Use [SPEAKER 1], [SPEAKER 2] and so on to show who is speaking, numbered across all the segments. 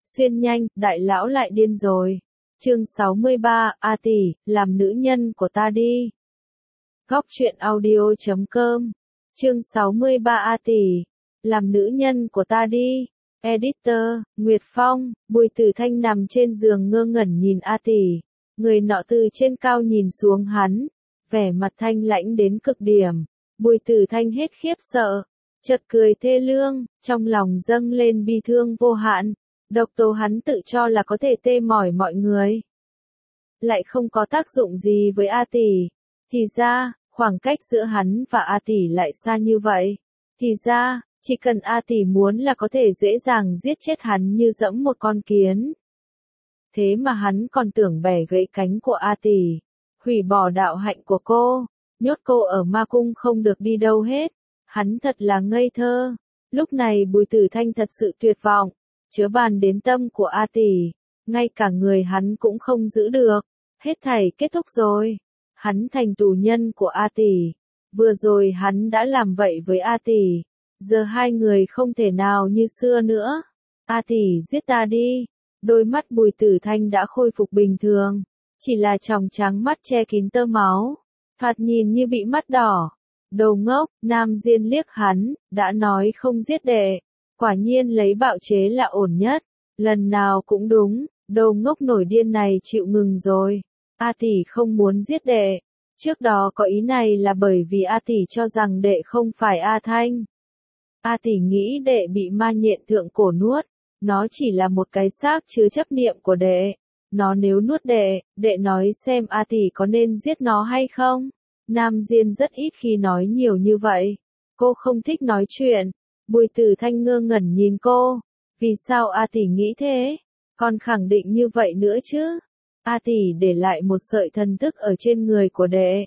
[SPEAKER 1] Xuyên nhanh, đại lão lại điên rồi. Chương 63, A tỷ, làm nữ nhân của ta đi. Góc truyện audio.com. Chương 63 A tỷ, làm nữ nhân của ta đi. Editor, Nguyệt Phong. Bùi Tử Thanh nằm trên giường ngơ ngẩn nhìn A tỷ. Người nọ từ trên cao nhìn xuống hắn, vẻ mặt thanh lãnh đến cực điểm. Bùi Tử Thanh hết khiếp sợ, chợt cười thê lương, trong lòng dâng lên bi thương vô hạn. Độc tố hắn tự cho là có thể tê mỏi mọi người, lại không có tác dụng gì với A tỷ. Thì ra, khoảng cách giữa hắn và A tỷ lại xa như vậy. Thì ra, chỉ cần A tỷ muốn là có thể dễ dàng giết chết hắn như dẫm một con kiến. Thế mà hắn còn tưởng bẻ gãy cánh của A tỷ, hủy bỏ đạo hạnh của cô, nhốt cô ở ma cung không được đi đâu hết. Hắn thật là ngây thơ. Lúc này Bùi Tử Thanh thật sự tuyệt vọng, chớ bàn đến tâm của A tỷ, ngay cả người hắn cũng không giữ được. Hết thảy kết thúc rồi. Hắn thành tù nhân của A tỷ. Vừa rồi hắn đã làm vậy với A tỷ, giờ hai người không thể nào như xưa nữa. A tỷ giết ta đi. Đôi mắt Bùi Tử Thanh đã khôi phục bình thường, chỉ là tròng trắng mắt che kín tơ máu, thoạt nhìn như bị mắt đỏ. Đồ ngốc, Nam Diên liếc hắn, đã nói không giết đệ, quả nhiên lấy bạo chế là ổn nhất, lần nào cũng đúng. Đồ ngốc nổi điên này chịu ngừng rồi. A tỷ không muốn giết đệ, trước đó có ý này là bởi vì A tỷ cho rằng đệ không phải A Thanh. A tỷ nghĩ đệ bị ma nhện thượng cổ nuốt, nó chỉ là một cái xác chứa chấp niệm của đệ. Nó nếu nuốt đệ, đệ nói xem A tỷ có nên giết nó hay không? Nam Diên rất ít khi nói nhiều như vậy. Cô không thích nói chuyện. Bùi Tử Thanh ngơ ngẩn nhìn cô. Vì sao A tỷ nghĩ thế? Còn khẳng định như vậy nữa chứ? A tỷ để lại một sợi thần thức ở trên người của đệ.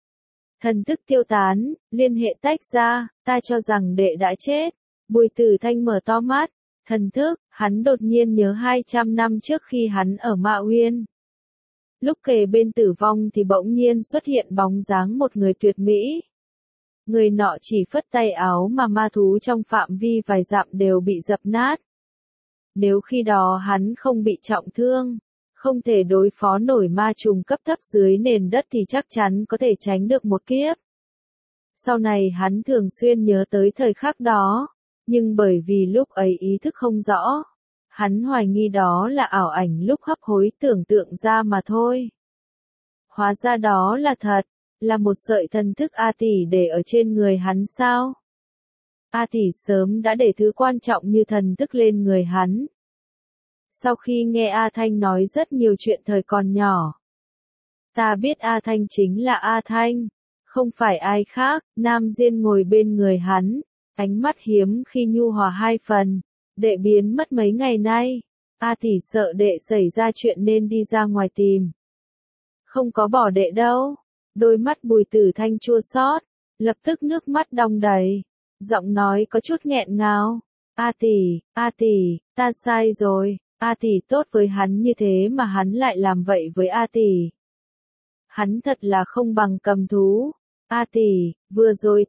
[SPEAKER 1] Thần thức tiêu tán, liên hệ tách ra, ta cho rằng đệ đã chết. Bùi Tử Thanh mở to mắt. Thần thức, hắn đột nhiên nhớ 200 năm trước khi hắn ở Ma Uyên. Lúc kề bên tử vong thì bỗng nhiên xuất hiện bóng dáng một người tuyệt mỹ. Người nọ chỉ phất tay áo mà ma thú trong phạm vi vài dặm đều bị dập nát. Nếu khi đó hắn không bị trọng thương, không thể đối phó nổi ma trùng cấp thấp dưới nền đất thì chắc chắn có thể tránh được một kiếp. Sau này hắn thường xuyên nhớ tới thời khắc đó, nhưng bởi vì lúc ấy ý thức không rõ, hắn hoài nghi đó là ảo ảnh lúc hấp hối tưởng tượng ra mà thôi. Hóa ra đó là thật, là một sợi thần thức A tỷ để ở trên người hắn sao? A tỷ sớm đã để thứ quan trọng như thần thức lên người hắn. Sau khi nghe A Thanh nói rất nhiều chuyện thời còn nhỏ, ta biết A Thanh chính là A Thanh, không phải ai khác. Nam Diên ngồi bên người hắn, ánh mắt hiếm khi nhu hòa hai phần. Đệ biến mất mấy ngày nay, A tỷ sợ đệ xảy ra chuyện nên đi ra ngoài tìm. Không có bỏ đệ đâu. Đôi mắt Bùi Tử Thanh chua xót, lập tức nước mắt đong đầy, giọng nói có chút nghẹn ngào. A tỷ, ta sai rồi. A tỷ tốt với hắn như thế mà hắn lại làm vậy với A tỷ. Hắn thật là không bằng cầm thú. A tỷ, vừa rồi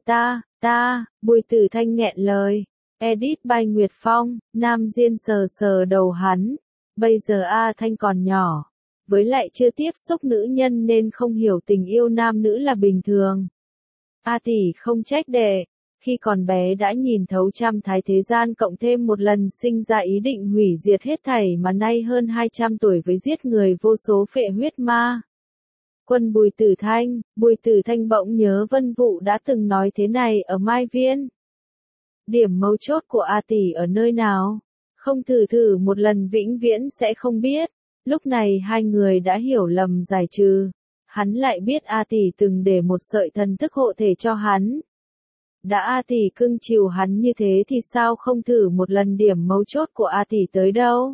[SPEAKER 1] Bùi Tử Thanh nghẹn lời. Edit by Nguyệt Phong. Nam Diên sờ sờ đầu hắn. Bây giờ A Thanh còn nhỏ, với lại chưa tiếp xúc nữ nhân nên không hiểu tình yêu nam nữ là bình thường. A tỷ không trách đệ, khi còn bé đã nhìn thấu trăm thái thế gian cộng thêm một lần sinh ra ý định hủy diệt hết thảy mà nay hơn 200 tuổi với giết người vô số phệ huyết ma. Quân Bùi Tử Thanh bỗng nhớ Vân Vũ đã từng nói thế này ở Mai Viên. Điểm mấu chốt của A tỷ ở nơi nào? Không thử một lần vĩnh viễn sẽ không biết. Lúc này hai người đã hiểu lầm giải trừ. Hắn lại biết A tỷ từng để một sợi thần thức hộ thể cho hắn. Đã A tỷ cưng chiều hắn như thế thì sao không thử một lần điểm mấu chốt của A tỷ tới đâu?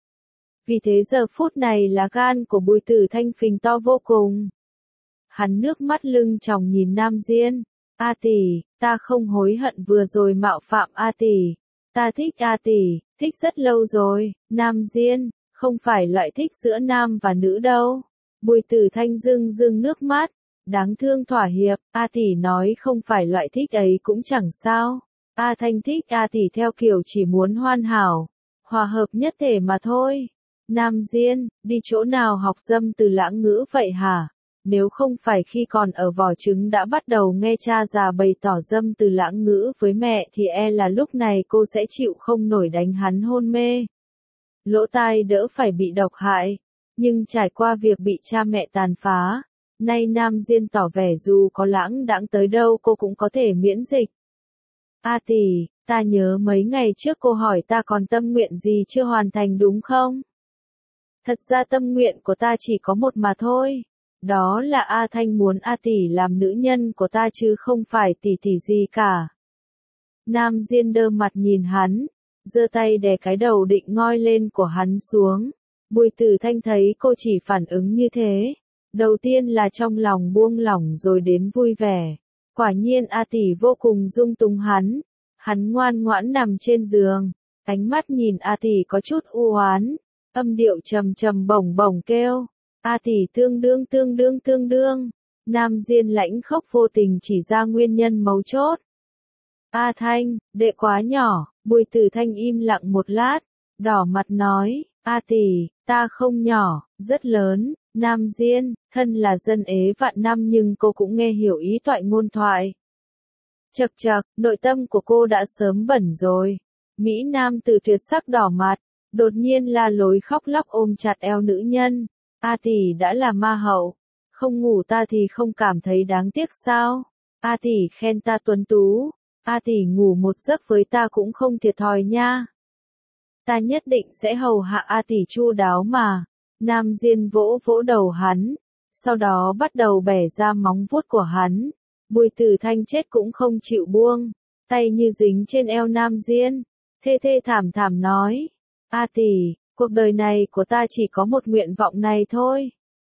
[SPEAKER 1] Vì thế giờ phút này là gan của Bùi Tử Thanh phình to vô cùng. Hắn nước mắt lưng tròng nhìn Nam Diên. A tỷ, ta không hối hận vừa rồi mạo phạm A tỷ. Ta thích A tỷ, thích rất lâu rồi. Nam Diên, không phải loại thích giữa nam và nữ đâu. Bùi Tử Thanh rưng nước mắt. Đáng thương thỏa hiệp. A tỷ nói không phải loại thích ấy cũng chẳng sao. A Thanh thích A tỷ theo kiểu chỉ muốn hoàn Hòa hợp nhất thể mà thôi. Nam Diên, đi chỗ nào học dâm từ Lãng Ngữ vậy hả? Nếu không phải khi còn ở vỏ trứng đã bắt đầu nghe cha già bày tỏ dâm từ Lãng Ngữ với mẹ thì e là lúc này cô sẽ chịu không nổi đánh hắn hôn mê. Lỗ tai đỡ phải bị độc hại, nhưng trải qua việc bị cha mẹ tàn phá, nay Nam Diên tỏ vẻ dù có lãng đãng tới đâu cô cũng có thể miễn dịch. A tỷ, ta nhớ mấy ngày trước cô hỏi ta còn tâm nguyện gì chưa hoàn thành đúng không? Thật ra tâm nguyện của ta chỉ có một mà thôi. Đó là A Thanh muốn A tỷ làm nữ nhân của ta chứ không phải tỷ tỷ gì cả. Nam Diên đơ mặt nhìn hắn, giơ tay đè cái đầu định ngoi lên của hắn xuống. Bùi Tử Thanh thấy cô chỉ phản ứng như thế. Đầu tiên là trong lòng buông lỏng rồi đến vui vẻ. Quả nhiên A tỷ vô cùng dung túng hắn. Hắn ngoan ngoãn nằm trên giường. Ánh mắt nhìn A tỷ có chút u oán. Âm điệu trầm trầm bổng bổng kêu. A tỷ tương đương. Nam Diên lãnh khốc vô tình chỉ ra nguyên nhân mấu chốt. A Thanh, đệ quá nhỏ. Bùi Tử Thanh im lặng một lát. Đỏ mặt nói, A tỷ, ta không nhỏ, rất lớn. Nam Diên, thân là dân ế vạn năm nhưng cô cũng nghe hiểu ý thoại ngôn thoại. Chậc chậc, nội tâm của cô đã sớm bẩn rồi. Mỹ Nam tử tuyệt sắc đỏ mặt, đột nhiên la lối khóc lóc ôm chặt eo nữ nhân. A tỷ đã là ma hậu, không ngủ ta thì không cảm thấy đáng tiếc sao? A tỷ khen ta tuấn tú, A tỷ ngủ một giấc với ta cũng không thiệt thòi nha. Ta nhất định sẽ hầu hạ A tỷ chu đáo mà. Nam Diên vỗ vỗ đầu hắn, sau đó bắt đầu bẻ ra móng vuốt của hắn. Bùi Tử Thanh chết cũng không chịu buông, tay như dính trên eo Nam Diên, thê thê thảm thảm nói, A tỷ, cuộc đời này của ta chỉ có một nguyện vọng này thôi.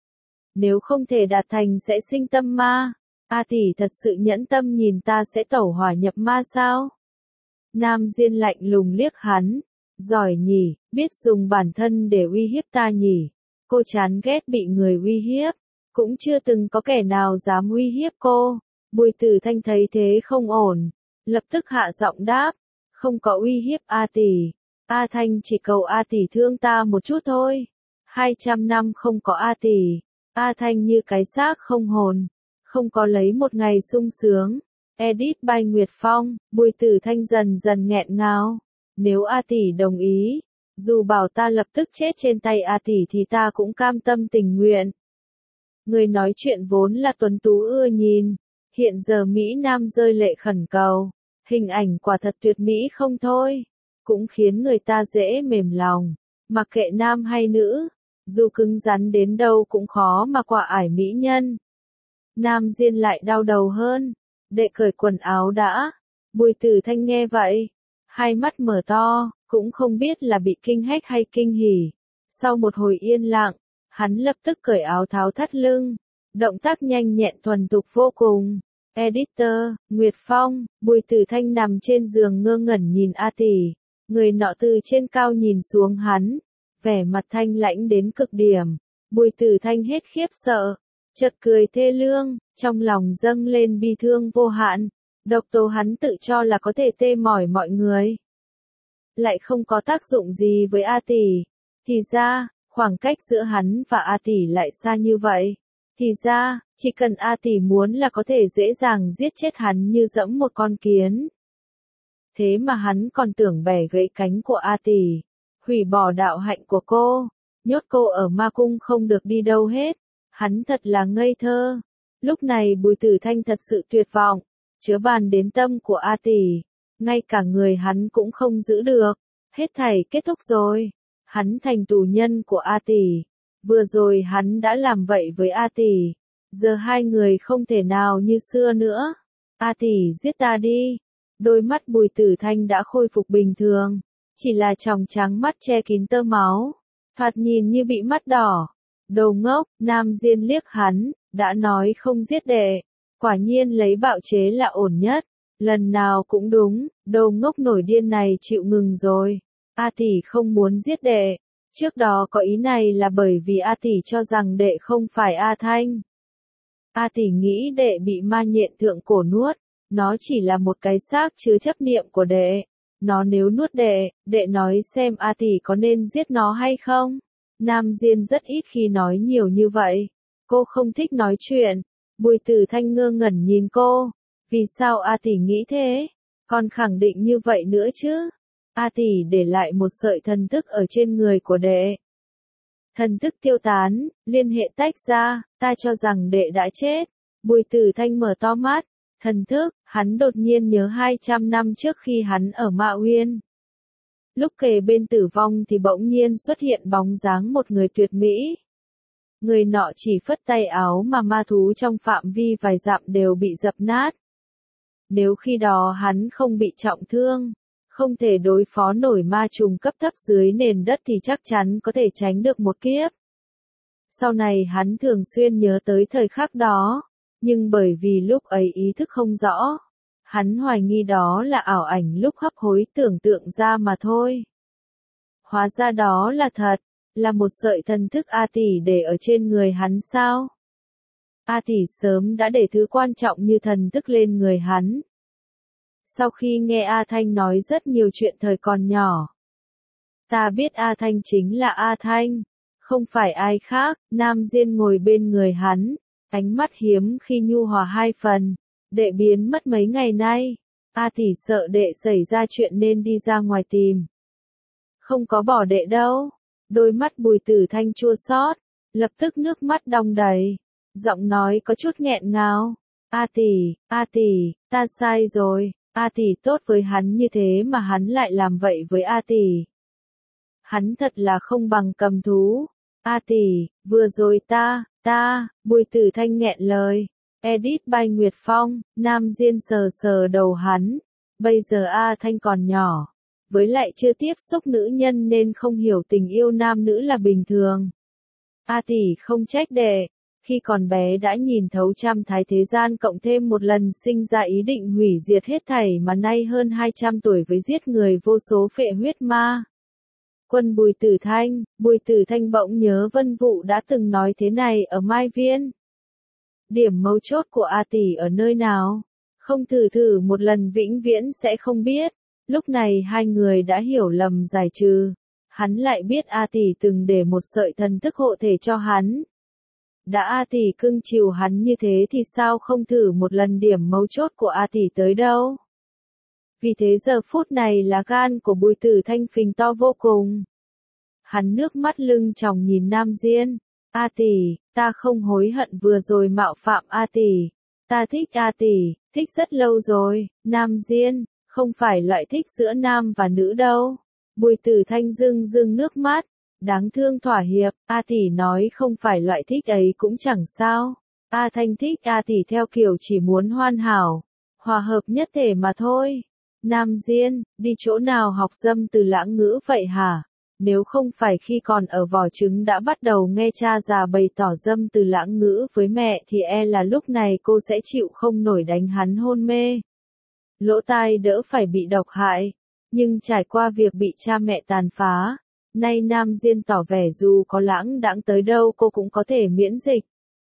[SPEAKER 1] Nếu không thể đạt thành sẽ sinh tâm ma, A tỷ thật sự nhẫn tâm nhìn ta sẽ tẩu hỏa nhập ma sao? Nam Diên lạnh lùng liếc hắn, giỏi nhỉ, biết dùng bản thân để uy hiếp ta nhỉ. Cô chán ghét bị người uy hiếp, cũng chưa từng có kẻ nào dám uy hiếp cô. Bùi Tử Thanh thấy thế không ổn, lập tức hạ giọng đáp, không có uy hiếp A tỷ. A Thanh chỉ cầu A tỷ thương ta một chút thôi. 200 năm không có A tỷ, A Thanh như cái xác không hồn, không có lấy một ngày sung sướng. Edit by Nguyệt Phong. Bùi Tử Thanh dần dần nghẹn ngào. Nếu A tỷ đồng ý, dù bảo ta lập tức chết trên tay A tỷ thì ta cũng cam tâm tình nguyện. Người nói chuyện vốn là tuấn tú ưa nhìn, hiện giờ Mỹ Nam rơi lệ khẩn cầu, hình ảnh quả thật tuyệt mỹ không thôi, cũng khiến người ta dễ mềm lòng, mặc kệ nam hay nữ, dù cứng rắn đến đâu cũng khó mà qua ải mỹ nhân. Nam Diên lại đau đầu hơn, đệ cởi quần áo đã. Bùi Tử Thanh nghe vậy, hai mắt mở to, cũng không biết là bị kinh hách hay kinh hỉ. Sau một hồi yên lặng, hắn lập tức cởi áo tháo thắt lưng, động tác nhanh nhẹn thuần thục vô cùng. Editor, Nguyệt Phong. Bùi Tử Thanh nằm trên giường ngơ ngẩn nhìn A tỷ, người nọ từ trên cao nhìn xuống hắn, vẻ mặt thanh lãnh đến cực điểm. Bùi Tử Thanh hết khiếp sợ, chợt cười thê lương, trong lòng dâng lên bi thương vô hạn. Độc tố hắn tự cho là có thể tê mỏi mọi người, lại không có tác dụng gì với A tỷ. Thì ra, khoảng cách giữa hắn và A tỷ lại xa như vậy. Thì ra, chỉ cần A tỷ muốn là có thể dễ dàng giết chết hắn như dẫm một con kiến. Thế mà hắn còn tưởng bẻ gãy cánh của A tỷ, hủy bỏ đạo hạnh của cô, nhốt cô ở ma cung không được đi đâu hết. Hắn thật là ngây thơ. Lúc này Bùi Tử Thanh thật sự tuyệt vọng, chớ bàn đến tâm của A tỷ, ngay cả người hắn cũng không giữ được. Hết thảy kết thúc rồi, hắn thành tù nhân của A tỷ. Vừa rồi hắn đã làm vậy với A tỷ, giờ hai người không thể nào như xưa nữa. A tỷ giết ta đi. Đôi mắt Bùi Tử Thanh đã khôi phục bình thường, chỉ là tròng trắng mắt che kín tơ máu, thoạt nhìn như bị mắt đỏ. Đồ ngốc. Nam Diên liếc hắn, đã nói không giết đệ, quả nhiên lấy bạo chế là ổn nhất. Lần nào cũng đúng, đồ ngốc nổi điên này chịu ngừng rồi. A tỷ không muốn giết đệ. Trước đó có ý này là bởi vì A tỷ cho rằng đệ không phải A Thanh. A tỷ nghĩ đệ bị ma nhện thượng cổ nuốt, nó chỉ là một cái xác chứa chấp niệm của đệ. Nó nếu nuốt đệ nói xem A tỷ có nên giết nó hay không? Nam Diên rất ít khi nói nhiều như vậy. Cô không thích nói chuyện. Bùi Tử Thanh ngơ ngẩn nhìn cô. Vì sao A tỷ nghĩ thế? Còn khẳng định như vậy nữa chứ? A tỷ để lại một sợi thần thức ở trên người của đệ. Thần thức tiêu tán, liên hệ tách ra, ta cho rằng đệ đã chết. Bùi Tử Thanh mở to mắt. Thần thức, hắn đột nhiên nhớ 200 năm trước khi hắn ở Mạ Uyên. Lúc kề bên tử vong thì bỗng nhiên xuất hiện bóng dáng một người tuyệt mỹ. Người nọ chỉ phất tay áo mà ma thú trong phạm vi vài dặm đều bị dập nát. Nếu khi đó hắn không bị trọng thương, không thể đối phó nổi ma trùng cấp thấp dưới nền đất thì chắc chắn có thể tránh được một kiếp. Sau này hắn thường xuyên nhớ tới thời khắc đó, nhưng bởi vì lúc ấy ý thức không rõ, hắn hoài nghi đó là ảo ảnh lúc hấp hối tưởng tượng ra mà thôi. Hóa ra đó là thật, là một sợi thần thức A tỷ để ở trên người hắn sao? A tỷ sớm đã để thứ quan trọng như thần thức lên người hắn. Sau khi nghe A Thanh nói rất nhiều chuyện thời còn nhỏ, ta biết A Thanh chính là A Thanh, không phải ai khác. Nam Diên ngồi bên người hắn, ánh mắt hiếm khi nhu hòa hai phần. Đệ biến mất mấy ngày nay, A tỷ sợ đệ xảy ra chuyện nên đi ra ngoài tìm. Không có bỏ đệ đâu. Đôi mắt Bùi Tử Thanh chua xót, lập tức nước mắt đong đầy, giọng nói có chút nghẹn ngào. A tỷ, ta sai rồi. A tỷ tốt với hắn như thế mà hắn lại làm vậy với A tỷ. Hắn thật là không bằng cầm thú. A tỷ, vừa rồi Bùi Tử Thanh nghẹn lời. Edit by Nguyệt Phong. Nam Diên sờ sờ đầu hắn. Bây giờ A Thanh còn nhỏ, với lại chưa tiếp xúc nữ nhân nên không hiểu tình yêu nam nữ là bình thường. A tỷ không trách đệ, khi còn bé đã nhìn thấu trăm thái thế gian cộng thêm một lần sinh ra ý định hủy diệt hết thảy mà nay hơn 200 tuổi với giết người vô số phệ huyết ma. Quân Bùi Tử Thanh bỗng nhớ Vân Vũ đã từng nói thế này ở Mai Viên. Điểm mấu chốt của A tỷ ở nơi nào? Không thử một lần vĩnh viễn sẽ không biết. Lúc này hai người đã hiểu lầm giải trừ. Hắn lại biết A tỷ từng để một sợi thần thức hộ thể cho hắn. Đã A tỷ cưng chiều hắn như thế thì sao không thử một lần điểm mấu chốt của A tỷ tới đâu? Vì thế giờ phút này là gan của Bùi Tử Thanh phình to vô cùng. Hắn nước mắt lưng tròng nhìn Nam Diên. A tỷ, ta không hối hận vừa rồi mạo phạm A tỷ. Ta thích A tỷ, thích rất lâu rồi. Nam Diên, không phải loại thích giữa nam và nữ đâu. Bùi Tử Thanh rưng nước mắt. Đáng thương thỏa hiệp. A tỷ nói không phải loại thích ấy cũng chẳng sao. A Thanh thích A tỷ theo kiểu chỉ muốn hoàn hảo, hòa hợp nhất thể mà thôi. Nam Diên, đi chỗ nào học dâm từ Lãng Ngữ vậy hả? Nếu không phải khi còn ở vỏ trứng đã bắt đầu nghe cha già bày tỏ dâm từ Lãng Ngữ với mẹ thì e là lúc này cô sẽ chịu không nổi đánh hắn hôn mê. Lỗ tai đỡ phải bị độc hại, nhưng trải qua việc bị cha mẹ tàn phá, nay Nam Diên tỏ vẻ dù có lãng đãng tới đâu cô cũng có thể miễn dịch.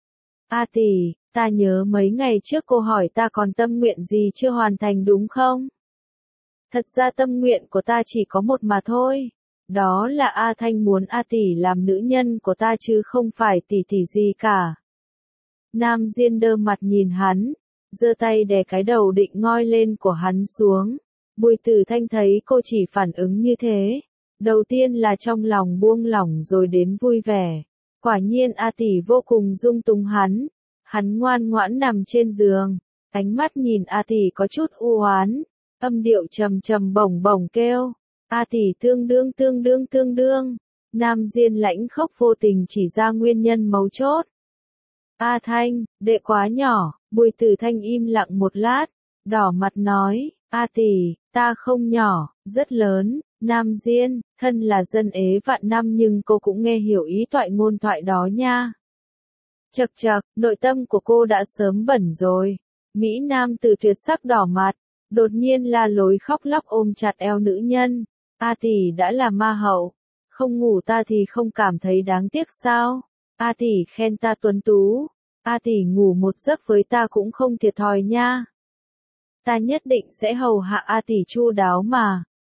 [SPEAKER 1] A tỷ, ta nhớ mấy ngày trước cô hỏi ta còn tâm nguyện gì chưa hoàn thành đúng không? Thật ra tâm nguyện của ta chỉ có một mà thôi. Đó là A Thanh muốn A tỷ làm nữ nhân của ta chứ không phải tỷ tỷ gì cả. Nam Diên đơ mặt nhìn hắn, giơ tay đè cái đầu định ngoi lên của hắn xuống. Bùi Tử Thanh thấy cô chỉ phản ứng như thế. Đầu tiên là trong lòng buông lỏng rồi đến vui vẻ. Quả nhiên A tỷ vô cùng dung túng hắn. Hắn ngoan ngoãn nằm trên giường. Ánh mắt nhìn A tỷ có chút u oán. Âm điệu trầm trầm bổng bổng kêu. A tỷ tương đương. Nam Diên lãnh khốc vô tình chỉ ra nguyên nhân mấu chốt. A Thanh, đệ quá nhỏ. Bùi Tử Thanh im lặng một lát, đỏ mặt nói, A tỷ, ta không nhỏ, rất lớn. Nam Diên, thân là dân ế vạn năm nhưng cô cũng nghe hiểu ý thoại ngôn thoại đó nha. Chậc chậc, nội tâm của cô đã sớm bẩn rồi. Mỹ Nam từ tuyệt sắc đỏ mặt, đột nhiên la lối khóc lóc ôm chặt eo nữ nhân. A tỷ đã là ma hậu, không ngủ ta thì không cảm thấy đáng tiếc sao? A tỷ khen ta tuấn tú, A tỷ ngủ một giấc với ta cũng không thiệt thòi nha. Ta nhất định sẽ hầu hạ A tỷ chu đáo mà.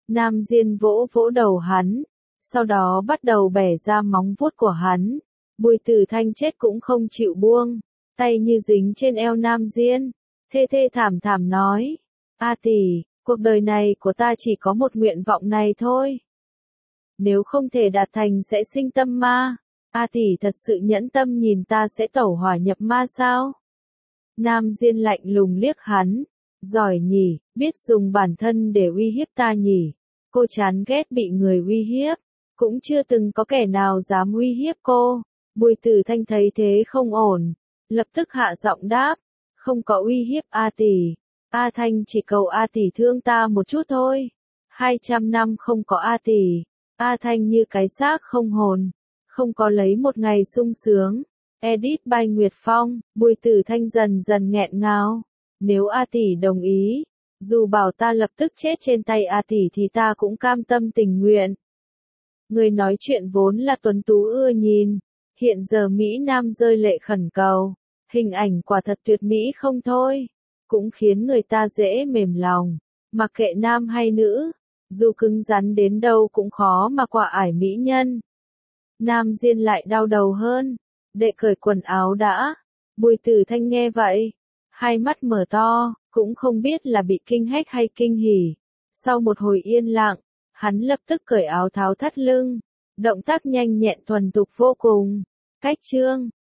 [SPEAKER 1] Nam Diên vỗ vỗ đầu hắn, sau đó bắt đầu bẻ ra móng vuốt của hắn. Bùi Tử Thanh chết cũng không chịu buông, tay như dính trên eo Nam Diên, thê thê thảm thảm nói, A tỷ, cuộc đời này của ta chỉ có một nguyện vọng này thôi. Nếu không thể đạt thành sẽ sinh tâm ma, A tỷ thật sự nhẫn tâm nhìn ta sẽ tẩu hỏa nhập ma sao? Nam Diên lạnh lùng liếc hắn, giỏi nhỉ, biết dùng bản thân để uy hiếp ta nhỉ. Cô chán ghét bị người uy hiếp, cũng chưa từng có kẻ nào dám uy hiếp cô. Bùi Tử Thanh thấy thế không ổn, lập tức hạ giọng đáp, không có uy hiếp A tỷ. A Thanh chỉ cầu A tỷ thương ta một chút thôi. 200 năm không có A tỷ, A Thanh như cái xác không hồn, không có lấy một ngày sung sướng. Edit by Nguyệt Phong, Bùi Tử Thanh dần dần nghẹn ngào. Nếu A tỷ đồng ý, dù bảo ta lập tức chết trên tay A tỷ thì ta cũng cam tâm tình nguyện. Người nói chuyện vốn là tuấn tú ưa nhìn, hiện giờ Mỹ Nam rơi lệ khẩn cầu, hình ảnh quả thật tuyệt mỹ không thôi, cũng khiến người ta dễ mềm lòng, mặc kệ nam hay nữ, dù cứng rắn đến đâu cũng khó mà qua ải mỹ nhân. Nam Diên lại đau đầu hơn, đệ cởi quần áo đã. Bùi Tử Thanh nghe vậy, hai mắt mở to, cũng không biết là bị kinh hách hay kinh hỉ. Sau một hồi yên lặng, hắn lập tức cởi áo tháo thắt lưng, động tác nhanh nhẹn thuần thục vô cùng. Cách chương